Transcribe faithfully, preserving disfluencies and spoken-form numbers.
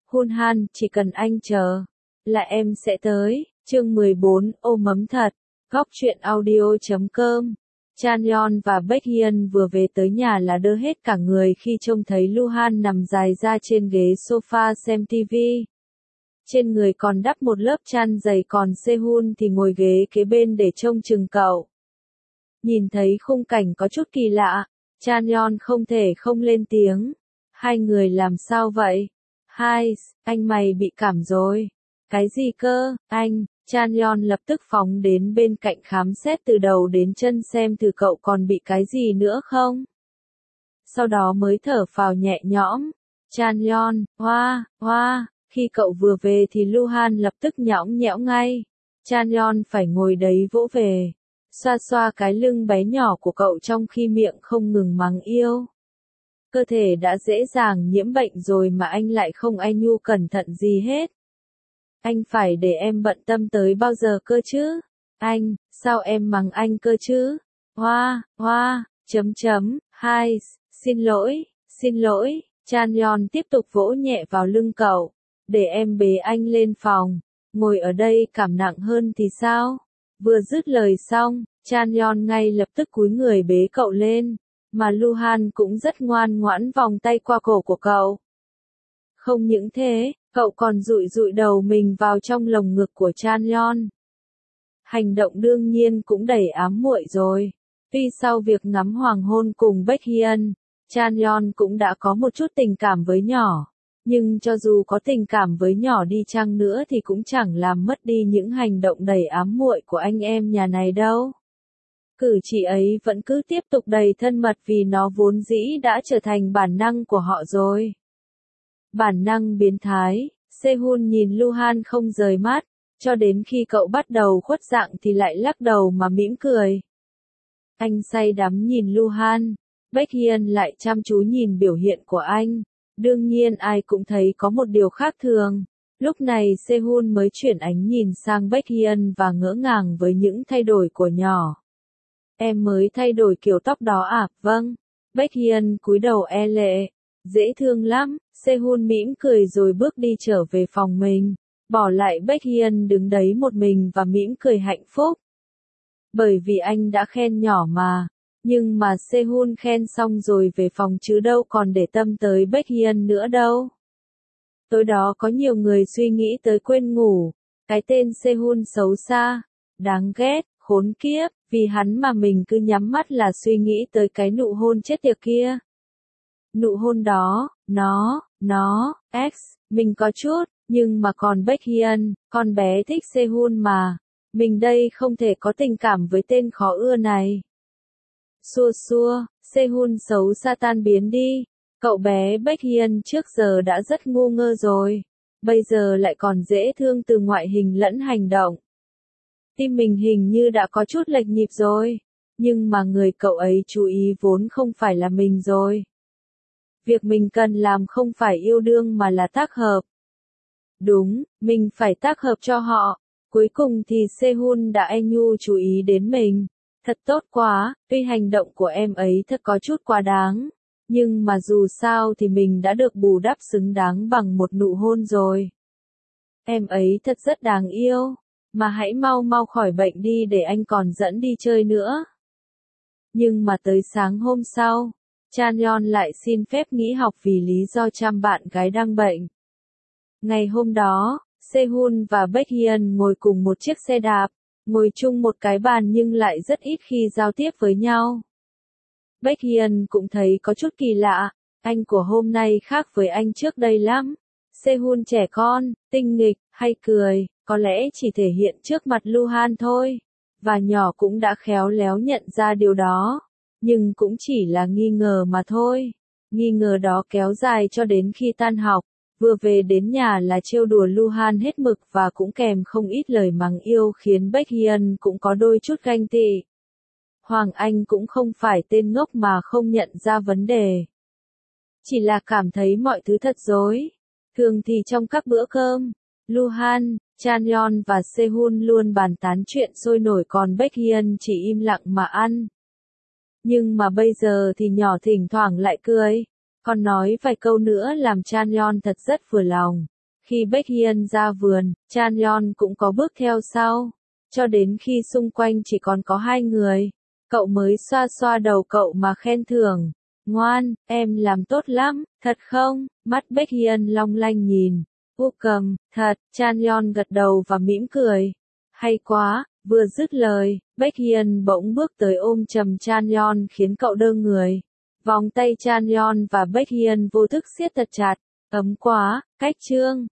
Hun Han, chỉ cần anh chờ, là em sẽ tới. Chương mười bốn, ôm ấm thật. Góc truyện audio chấm com. Chanyeon và Baekhyun vừa về tới nhà là đơ hết cả người khi trông thấy Luhan nằm dài ra trên ghế sofa xem tivi. Trên người còn đắp một lớp chăn dày, còn Sehun thì ngồi ghế kế bên để trông chừng cậu. Nhìn thấy khung cảnh có chút kỳ lạ, Chanyeon không thể không lên tiếng. Hai người làm sao vậy? Hai, anh mày bị cảm rồi. Cái gì cơ, anh? Chanyeon lập tức phóng đến bên cạnh khám xét từ đầu đến chân xem thử cậu còn bị cái gì nữa không. Sau đó mới thở phào nhẹ nhõm. Chanyeon, hoa, hoa, khi cậu vừa về thì Luhan lập tức nhõng nhẽo ngay. Chanyeon phải ngồi đấy vỗ về, xoa xoa cái lưng bé nhỏ của cậu trong khi miệng không ngừng mắng yêu. Cơ thể đã dễ dàng nhiễm bệnh rồi mà anh lại không ai nhu cẩn thận gì hết. Anh phải để em bận tâm tới bao giờ cơ chứ? Anh, sao em mắng anh cơ chứ? Hoa, hoa, chấm chấm, hai, xin lỗi, xin lỗi. Chanyeon tiếp tục vỗ nhẹ vào lưng cậu. Để em bế anh lên phòng. Ngồi ở đây cảm nặng hơn thì sao? Vừa dứt lời xong, Chanyeon ngay lập tức cúi người bế cậu lên. Mà Luhan cũng rất ngoan ngoãn vòng tay qua cổ của cậu. Không những thế, cậu còn dụi dụi đầu mình vào trong lồng ngực của Chanyeon. Hành động đương nhiên cũng đầy ám muội rồi. Tuy sau việc ngắm hoàng hôn cùng Baekhyun, Chanyeon cũng đã có một chút tình cảm với nhỏ. Nhưng cho dù có tình cảm với nhỏ đi chăng nữa thì cũng chẳng làm mất đi những hành động đầy ám muội của anh em nhà này đâu. Cử chỉ ấy vẫn cứ tiếp tục đầy thân mật vì nó vốn dĩ đã trở thành bản năng của họ rồi. Bản năng biến thái. Sehun nhìn Luhan không rời mắt, cho đến khi cậu bắt đầu khuất dạng thì lại lắc đầu mà mỉm cười. Anh say đắm nhìn Luhan, Baekhyun lại chăm chú nhìn biểu hiện của anh. Đương nhiên ai cũng thấy có một điều khác thường. Lúc này Sehun mới chuyển ánh nhìn sang Baekhyun và ngỡ ngàng với những thay đổi của nhỏ. Em mới thay đổi kiểu tóc đó à? Vâng. Baekhyun cúi đầu e lệ. Dễ thương lắm. Sehun mỉm cười rồi bước đi trở về phòng mình, bỏ lại Baekhyun đứng đấy một mình và mỉm cười hạnh phúc. Bởi vì anh đã khen nhỏ mà, nhưng mà Sehun khen xong rồi về phòng chứ đâu còn để tâm tới Baekhyun nữa đâu. Tối đó có nhiều người suy nghĩ tới quên ngủ, cái tên Sehun xấu xa, đáng ghét, khốn kiếp, vì hắn mà mình cứ nhắm mắt là suy nghĩ tới cái nụ hôn chết tiệt kia. Nụ hôn đó, nó, nó, X, mình có chút, nhưng mà còn Baekhyun, con bé thích Sehun mà. Mình đây không thể có tình cảm với tên khó ưa này. Xua xua, Sehun xấu xa tan biến đi. Cậu bé Baekhyun trước giờ đã rất ngu ngơ rồi. Bây giờ lại còn dễ thương từ ngoại hình lẫn hành động. Tim mình hình như đã có chút lệch nhịp rồi. Nhưng mà người cậu ấy chú ý vốn không phải là mình rồi. Việc mình cần làm không phải yêu đương mà là tác hợp. Đúng, mình phải tác hợp cho họ. Cuối cùng thì Sehun đã e nhu chú ý đến mình. Thật tốt quá, tuy hành động của em ấy thật có chút quá đáng. Nhưng mà dù sao thì mình đã được bù đắp xứng đáng bằng một nụ hôn rồi. Em ấy thật rất đáng yêu. Mà hãy mau mau khỏi bệnh đi để anh còn dẫn đi chơi nữa. Nhưng mà tới sáng hôm sau, Chanyeon lại xin phép nghỉ học vì lý do chăm bạn gái đang bệnh. Ngày hôm đó, Sehun và Baekhyun ngồi cùng một chiếc xe đạp, ngồi chung một cái bàn nhưng lại rất ít khi giao tiếp với nhau. Baekhyun cũng thấy có chút kỳ lạ, anh của hôm nay khác với anh trước đây lắm. Sehun trẻ con, tinh nghịch, hay cười, có lẽ chỉ thể hiện trước mặt Luhan thôi. Và nhỏ cũng đã khéo léo nhận ra điều đó. Nhưng cũng chỉ là nghi ngờ mà thôi. Nghi ngờ đó kéo dài cho đến khi tan học. Vừa về đến nhà là trêu đùa Luhan hết mực và cũng kèm không ít lời mắng yêu khiến Baekhyun cũng có đôi chút ganh tị. Hoàng Anh cũng không phải tên ngốc mà không nhận ra vấn đề. Chỉ là cảm thấy mọi thứ thật dối. Thường thì trong các bữa cơm, Luhan, Chanyeon và Sehun luôn bàn tán chuyện sôi nổi còn Baekhyun chỉ im lặng mà ăn. Nhưng mà bây giờ thì nhỏ thỉnh thoảng lại cười, còn nói vài câu nữa làm Chanyeon thật rất vừa lòng. Khi Baekhyun ra vườn, Chanyeon cũng có bước theo sau. Cho đến khi xung quanh chỉ còn có hai người. Cậu mới xoa xoa đầu cậu mà khen thưởng. Ngoan, em làm tốt lắm, thật không? Mắt Baekhyun long lanh nhìn. Vô cầm, thật, Chanyeon gật đầu và mỉm cười. Hay quá, vừa dứt lời, Baekhyun bỗng bước tới ôm chầm Chanyeon khiến cậu đơ người. Vòng tay Chanyeon và Baekhyun vô thức siết thật chặt. Ấm quá, cách chương.